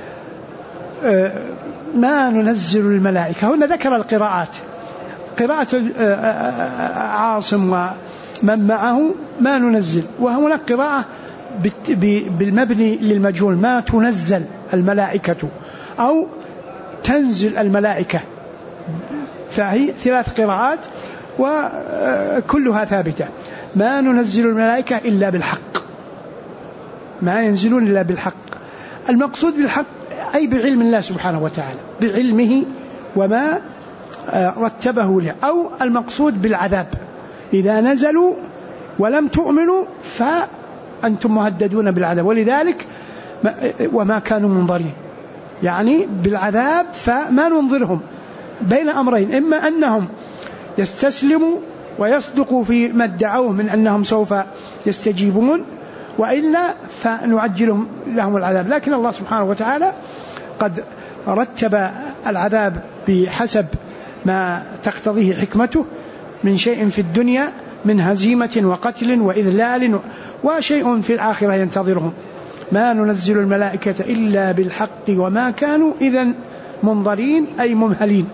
ما ننزل الملائكة، هنا ذكر القراءات، قراءة عاصم ومن معه ما ننزل، وهنا قراءة بالمبني للمجهول ما تنزل الملائكة أو تنزل الملائكة. فهي 3 قراءات وكلها ثابتة. ما ننزل الملائكة إلا بالحق، ما ينزلون إلا بالحق. المقصود بالحق أي بعلم الله سبحانه وتعالى، بعلمه وما رتبه له، أو المقصود بالعذاب إذا نزلوا ولم تؤمنوا فأنتم مهددون بالعذاب. ولذلك وما كانوا منظرين، يعني بالعذاب فما ننظرهم بين أمرين، إما أنهم يستسلموا ويصدقوا في ما ادعوه من أنهم سوف يستجيبون، وإلا فنعجلهم لهم العذاب. لكن الله سبحانه وتعالى قد رتب العذاب بحسب ما تقتضيه حكمته من شيء في الدنيا من هزيمة وقتل وإذلال، وشيء في الآخرة ينتظرهم. ما ننزل الملائكة إلا بالحق وما كانوا إذن منظرين أي ممهلين.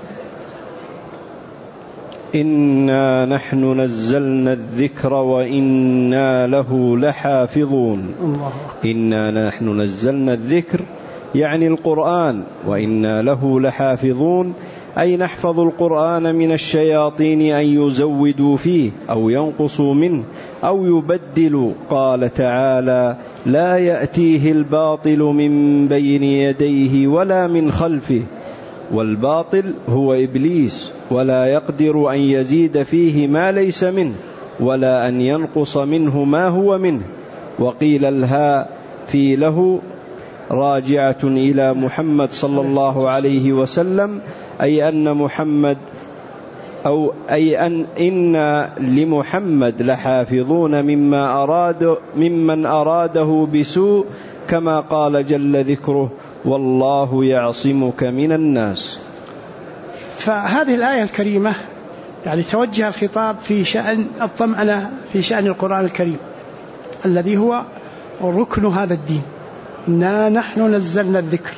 إنا نحن نزلنا الذكر وإنا له لحافظون. إنا نحن نزلنا الذكر يعني القرآن، وإنا له لحافظون أي نحفظ القرآن من الشياطين أن يزودوا فيه أو ينقصوا منه أو يبدلوا. قال تعالى: لا يأتيه الباطل من بين يديه ولا من خلفه. والباطل هو إبليس، ولا يقدر أن يزيد فيه ما ليس منه ولا أن ينقص منه ما هو منه. وقيل الهاء في له راجعة إلى محمد صلى الله عليه وسلم، أي أن محمد إن لمحمد لحافظون ممن أراده بسوء، كما قال جل ذكره: والله يعصمك من الناس. فهذه الآية الكريمة يعني توجه الخطاب في شأن الطمأنة في شأن القرآن الكريم الذي هو ركن هذا الدين. إنا نحن نزلنا الذكر.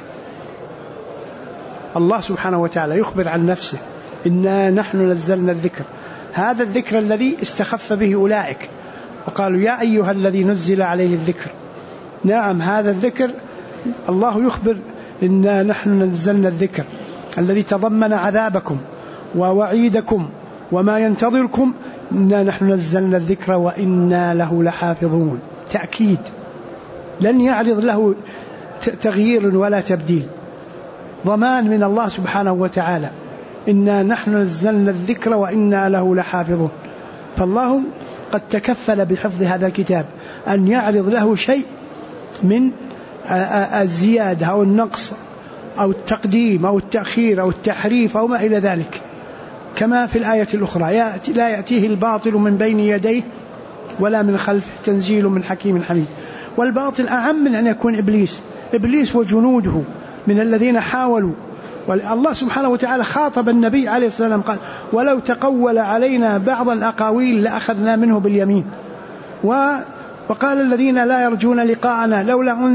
الله سبحانه وتعالى يخبر عن نفسه: إنا نحن نزلنا الذكر. هذا الذكر الذي استخف به أولئك وقالوا: يا أيها الذي نزل عليه الذكر. نعم، هذا الذكر الله يخبر: إنا نحن نزلنا الذكر الذي تضمن عذابكم ووعيدكم وما ينتظركم. إنا نحن نزلنا الذكر وإنا له لحافظون. تأكيد، لن يعرض له تغيير ولا تبديل، ضمان من الله سبحانه وتعالى: إنا نحن نزلنا الذكر وإنا له لحافظون. فالله قد تكفل بحفظ هذا الكتاب، أن يعرض له شيء من الزيادة أو النقص أو التقديم أو التأخير أو التحريف أو ما إلى ذلك، كما في الآية الأخرى: لا يأتيه الباطل من بين يديه ولا من خلفه تنزيل من حكيم حميد. والباطل أعم من أن يكون إبليس وجنوده من الذين حاولوا. والله سبحانه وتعالى خاطب النبي عليه الصلاة والسلام قال: ولو تقول علينا بعض الأقاويل لأخذنا منه باليمين. وقال الذين لا يرجون لقاءنا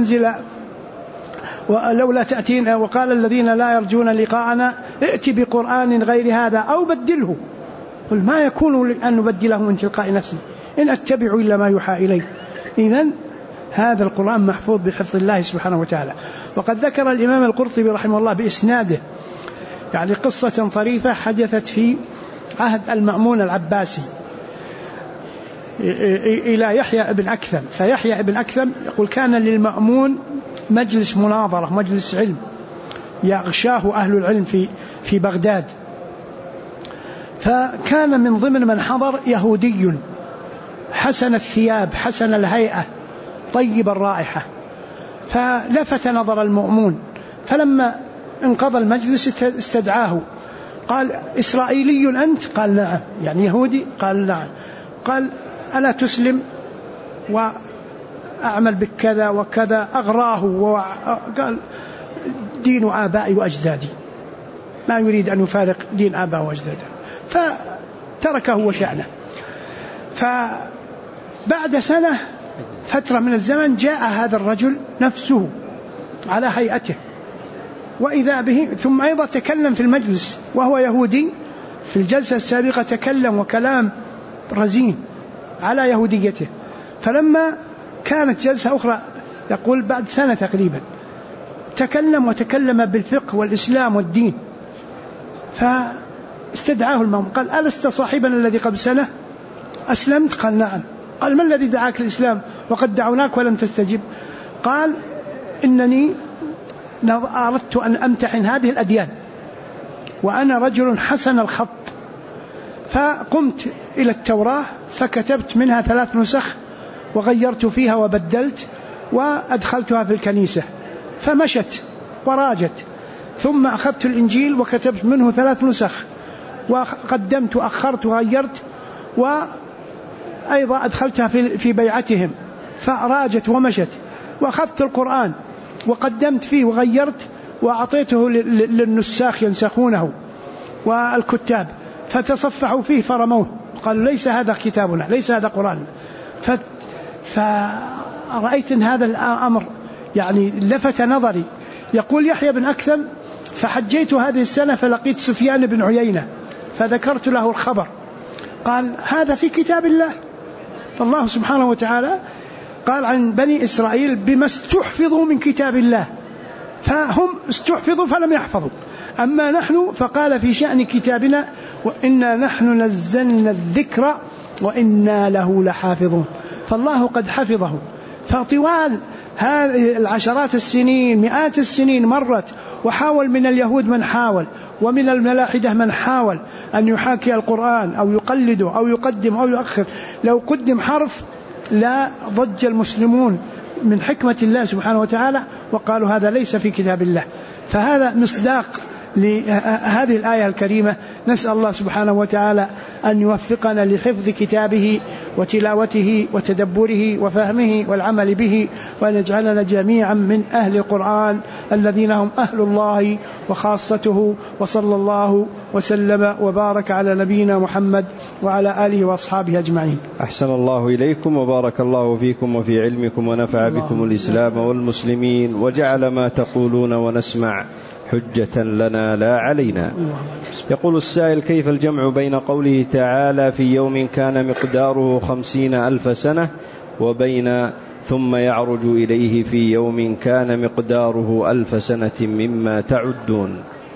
لولا تأتينا. وقال الذين لا يرجون لقاءنا ائت بقرآن غير هذا أو بدله. قل ما يكون أن نبدله من تلقاء نفسي إن أتبع إلا ما يوحى إلي. إذن هذا القرآن محفوظ بحفظ الله سبحانه وتعالى. وقد ذكر الإمام القرطبي رحمه الله بإسناده يعني قصة طريفة حدثت في عهد المأمون العباسي إلى يحيى ابن أكثم. فيحيى ابن أكثم يقول: كان للمأمون مجلس مناظرة، مجلس علم يغشاه أهل العلم في بغداد. فكان من ضمن من حضر يهودي حسن الثياب حسن الهيئة طيب الرائحة، فلفت نظر المأمون. فلما انقضى المجلس استدعاه، قال: إسرائيلي أنت؟ قال: نعم. يعني يهودي؟ قال: نعم. قال: ألا تسلم وأعمل بكذا وكذا؟ أغراه وقال: دين آبائي وأجدادي، ما يريد أن يفارق دين آبائه وأجداده، فتركه وشأنه. فبعد سنة فترة من الزمن جاء هذا الرجل نفسه على هيئته وإذا به، ثم أيضا تكلم في المجلس وهو يهودي. في الجلسة السابقة تكلم وكلام رزين على يهوديته. فلما كانت جلسة أخرى يقول بعد سنة تقريبا وتكلم بالفقه والإسلام والدين. فاستدعاه المأمون قال: ألست صاحبنا الذي قبل سنة أسلمت؟ قال: نعم. قال: ما الذي دعاك الإسلام وقد دعوناك ولم تستجب؟ قال: إنني أردت أن أمتحن هذه الأديان وأنا رجل حسن الخط، فقمت إلى التوراة فكتبت منها 3 نسخ وغيرت فيها وبدلت وأدخلتها في الكنيسة فمشت وراجت. ثم أخذت الإنجيل وكتبت منه 3 نسخ وقدمت وأخرت وغيرت، وأيضا أدخلتها في بيعتهم فراجت ومشت. وأخذت القرآن وقدمت فيه وغيرت وأعطيته للنساخ ينسخونه والكتاب فتصفحوا فيه فرموه، قالوا: ليس هذا كتابنا، ليس هذا قرآن. فرأيت أن هذا الأمر يعني لفت نظري. يقول يحيى بن أكثم: فحجيت هذه السنة فلقيت سفيان بن عيينة فذكرت له الخبر، قال: هذا في كتاب الله. فالله سبحانه وتعالى قال عن بني إسرائيل: بما استحفظوا من كتاب الله، فهم استحفظوا فلم يحفظوا. أما نحن فقال في شأن كتابنا وإنا نحن نزلنا الذكر وإنا له لحافظون، فالله قد حفظه. فطوال هذه العشرات السنين مئات السنين مرت، وحاول من اليهود من حاول، ومن الملاحدة من حاول أن يحاكي القرآن أو يقلده أو يقدم أو يؤخر. لو قدم حرف لا ضج المسلمون من حكمة الله سبحانه وتعالى وقالوا هذا ليس في كتاب الله. فهذا مصداق لهذه الآية الكريمة. نسأل الله سبحانه وتعالى أن يوفقنا لحفظ كتابه وتلاوته وتدبره وفهمه والعمل به، وأن يجعلنا جميعا من أهل القرآن الذين هم أهل الله وخاصته. وصلى الله وسلم وبارك على نبينا محمد وعلى آله وأصحابه أجمعين. أحسن الله إليكم وبارك الله فيكم وفي علمكم ونفع بكم الإسلام والمسلمين، وجعل ما تقولون ونسمع حجة لنا لا علينا. يقول السائل: كيف الجمع بين قوله تعالى في يوم كان مقداره 50,000 سنة وبين ثم يعرج إليه في يوم كان مقداره 1000 سنة مما تعدون؟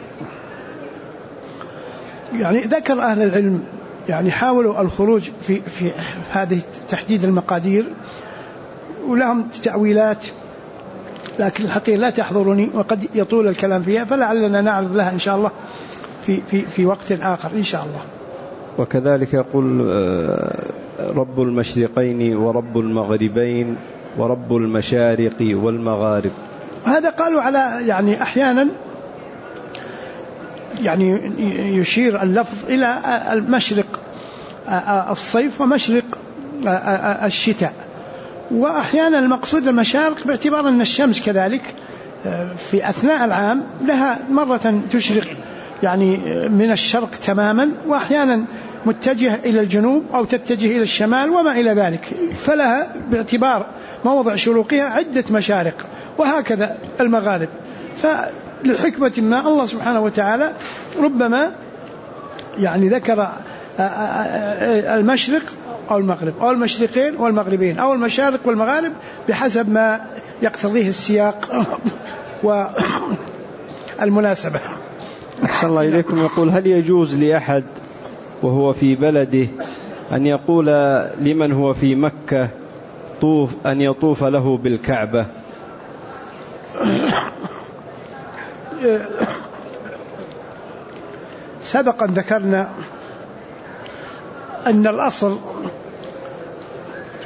يعني ذكر أهل العلم يعني حاولوا الخروج في هذه تحديد المقادير، ولهم تأويلات، لكن الحقيقة لا تحضرني وقد يطول الكلام فيها، فلعلنا نعرض لها إن شاء الله في وقت آخر إن شاء الله. وكذلك يقول: رب المشرقين ورب المغربين ورب المشارق والمغارب. هذا قالوا على يعني أحيانا يعني يشير اللفظ إلى المشرق الصيف ومشرق الشتاء، وأحيانا المقصود المشارق باعتبار أن الشمس كذلك في أثناء العام لها مرة تشرق يعني من الشرق تماما، وأحيانا متجه إلى الجنوب أو تتجه إلى الشمال وما إلى ذلك، فلها باعتبار موضع شروقها عدة مشارق، وهكذا المغارب. فلحكمة ما الله سبحانه وتعالى ربما يعني ذكر المشرق أو المغرب أو المشرقين والمغربين أو المشارق والمغارب بحسب ما يقتضيه السياق والمناسبة. أحسن الله إليكم. يقول: هل يجوز لأحد وهو في بلده أن يقول لمن هو في مكة أن يطوف له بالكعبة؟ سبقا ذكرنا أن الأصل في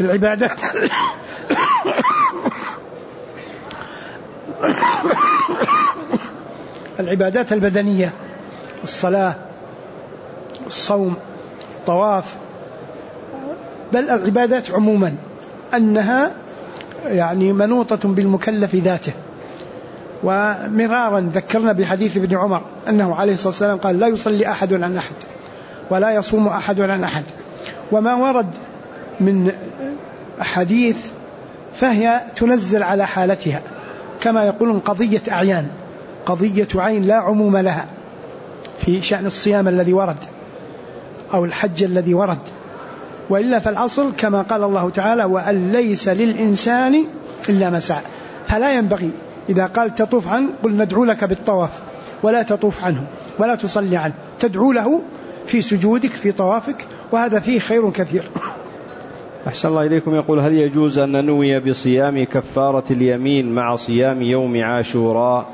العبادات البدنية، الصلاة، الصوم، الطواف، بل العبادات عموما، أنها يعني منوطة بالمكلف ذاته. ومرارا ذكرنا بحديث ابن عمر أنه عليه الصلاة والسلام قال: لا يصلي أحد عن أحد ولا يصوم أحد عن أحد. وما ورد من حديث فهي تنزل على حالتها، كما يقولون قضية أعيان، قضية عين لا عموم لها في شأن الصيام الذي ورد أو الحج الذي ورد. وإلا فالأصل كما قال الله تعالى: وأن ليس للإنسان إلا ما سعى. فلا ينبغي إذا قال تطوف عنه قل ندعو لك بالطواف، ولا تطوف عنه ولا تصلي عنه، تدعو له في سجودك في طوافك، وهذا فيه خير كثير. أحسن الله إليكم. يقول: هل يجوز أن ننوي بصيام كفارة اليمين مع صيام يوم عاشوراء؟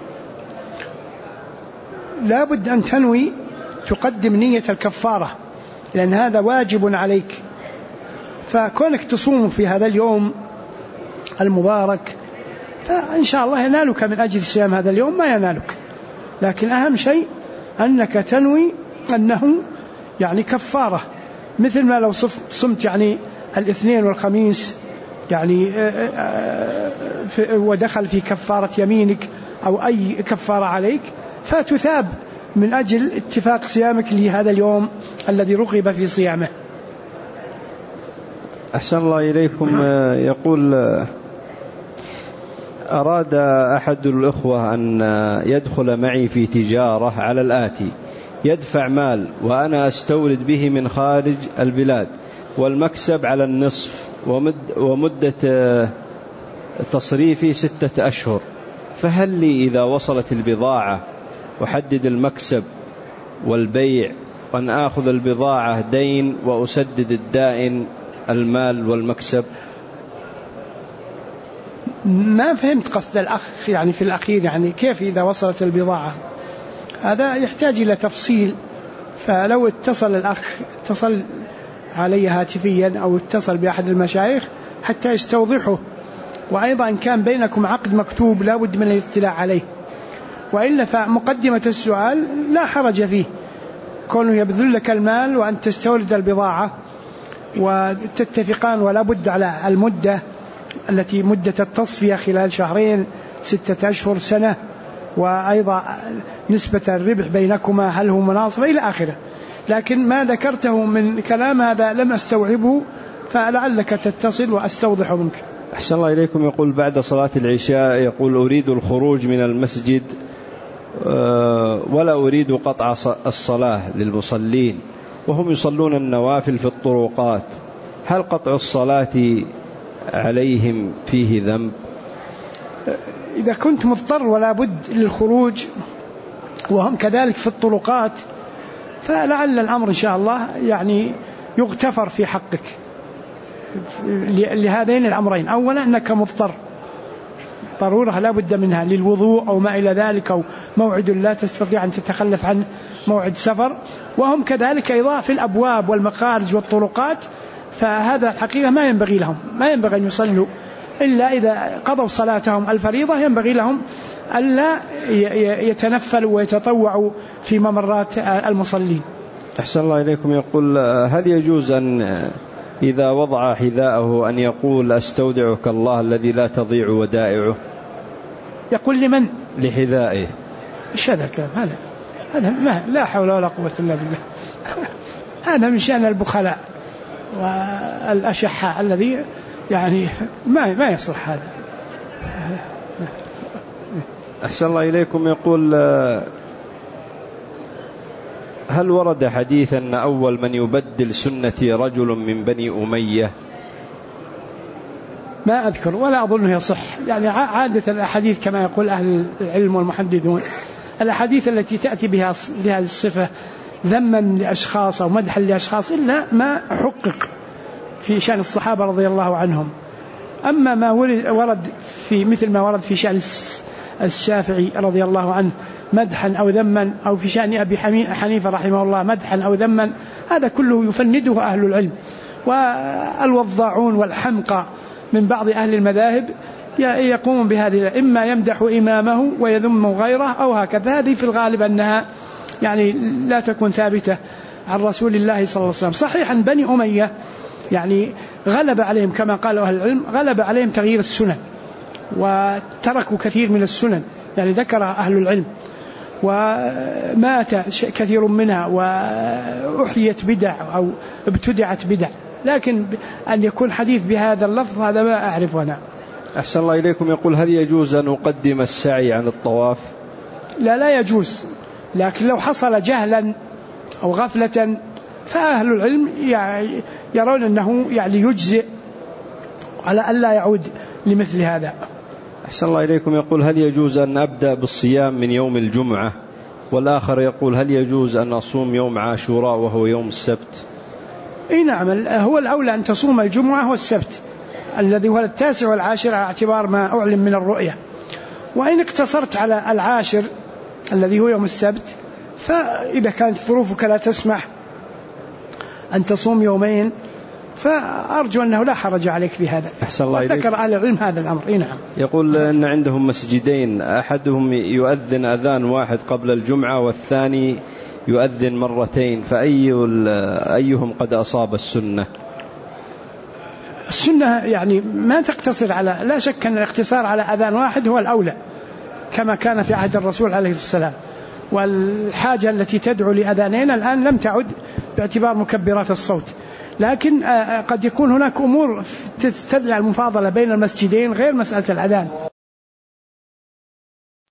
لا بد أن تنوي، تقدم نية الكفارة، لأن هذا واجب عليك. فكونك تصوم في هذا اليوم المبارك فإن شاء الله ينالك من أجل صيام هذا اليوم ما ينالك، لكن أهم شيء أنك تنوي أنه يعني كفارة، مثل ما لو صمت يعني الاثنين والخميس يعني ودخل في كفارة يمينك أو أي كفارة عليك، فتثاب من أجل اتفاق صيامك لهذا اليوم الذي رغب في صيامه. أحسن الله إليكم. يقول: أراد أحد الأخوة أن يدخل معي في تجارة على الآتي: يدفع مال وأنا أستورد به من خارج البلاد، والمكسب على النصف، ومدة تصريفي 6 أشهر، فهل لي إذا وصلت البضاعة أحدد المكسب والبيع وأن آخذ البضاعة دين وأسدد الدائن المال والمكسب؟ ما فهمت قصد الأخ يعني في الأخير، يعني كيف إذا وصلت البضاعة؟ هذا يحتاج إلى تفصيل. فلو اتصل الأخ اتصل علي هاتفيا أو اتصل بأحد المشايخ حتى يستوضحه، وأيضا كان بينكم عقد مكتوب لا بد من الاطلاع عليه، وإلا فمقدمة السؤال لا حرج فيه، كونه يبذل لك المال وأن تستورد البضاعة وتتفقان ولا بد على المدة التي مدة التصفية خلال 2 6 أشهر سنة، وأيضا نسبة الربح بينكما هل هو مناصب إلى آخره. لكن ما ذكرته من كلام هذا لم أستوعبه، فلعلك تتصل وأستوضح منك. أحسن الله إليكم. يقول بعد صلاة العشاء يقول أريد الخروج من المسجد ولا أريد قطع الصلاة للمصلين وهم يصلون النوافل في الطرقات، هل قطع الصلاة عليهم فيه ذنب؟ إذا كنت مضطر ولا بد للخروج وهم كذلك في الطرقات فلعل الأمر إن شاء الله يعني يغتفر في حقك لهذين الأمرين. أولا أنك مضطر ضرورة لا بد منها للوضوء أو ما إلى ذلك، أو موعد لا تستطيع أن تتخلف عن موعد سفر، وهم كذلك أيضا في الأبواب والمخارج والطرقات، فهذا الحقيقة ما ينبغي لهم، ما ينبغي أن يصلوا إلا إذا قضوا صلاتهم الفريضة، ينبغي لهم ألا يتنفلوا ويتطوعوا في ممرات المصلين. أحسن الله إليكم. يقول هل يجوز أن إذا وضع حذاءه أن يقول أستودعك الله الذي لا تضيع ودائعه؟ يقول لمن؟ لحذائه. إيش هذا الكلام؟ هذا لا حول ولا قوة إلا بالله. هذا من شأن البخلاء والأشحاء الذي يعني ما يصلح هذا. أحسن الله إليكم. يقول هل ورد حديث أن أول من يبدل سنتي رجل من بني أمية؟ ما أذكر ولا أظنه يصح. يعني عادة الأحاديث كما يقول أهل العلم والمحدثون، الأحاديث التي تأتي بها هذه الصفة ذما لأشخاص أو مدحا لأشخاص إلا ما حقق في شأن الصحابة رضي الله عنهم. أما ما ورد في مثل ما ورد في شأن الشافعي رضي الله عنه مدحا أو ذما، أو في شأن أبي حنيفة رحمه الله مدحا أو ذما، هذا كله يفنده أهل العلم. والوضاعون والحمقى من بعض أهل المذاهب يقوم بهذه، إما يمدح إمامه ويذم غيره أو هكذا. هذه في الغالب أنها يعني لا تكون ثابتة عن رسول الله صلى الله عليه وسلم. صحيح أن بني أمية يعني غلب عليهم كما قال أهل العلم، غلب عليهم تغيير السنن وتركوا كثير من السنن، يعني ذكر أهل العلم، ومات كثير منها وأحيت بدع أو ابتدعت بدع، لكن أن يكون حديث بهذا اللفظ هذا ما أعرفه أنا. أحسن الله إليكم. يقول هل يجوز أن أقدم السعي عن الطواف؟ لا يجوز، لكن لو حصل جهلا أو غفلة فأهل العلم يرون أنه يعني يجزئ على أن لا يعود لمثل هذا. أحسن الله إليكم. يقول هل يجوز أن أبدأ بالصيام من يوم الجمعة؟ والآخر يقول هل يجوز أن أصوم يوم عاشوراء وهو يوم السبت؟ أي نعم، هو الأولى أن تصوم الجمعة والسبت الذي هو 9 والعاشر على اعتبار ما أعلم من الرؤية، وإن اقتصرت على العاشر الذي هو يوم السبت فإذا كانت ظروفك لا تسمح أن تصوم يومين فأرجو أنه لا حرج عليك في هذا. وذكر أهل العلم هذا الأمر. نعم. يقول أن عندهم مسجدين، أحدهم يؤذن أذان واحد قبل الجمعة والثاني يؤذن مرتين، فأيهم قد أصاب السنة؟ السنة يعني ما تقتصر على، لا شك أن الاقتصار على أذان واحد هو الأولى كما كان في عهد الرسول عليه السلام، والحاجة التي تدعو لأذانين الآن لم تعد باعتبار مكبرات الصوت، لكن قد يكون هناك أمور تدعي المفاضلة بين المسجدين غير مسألة الأذان.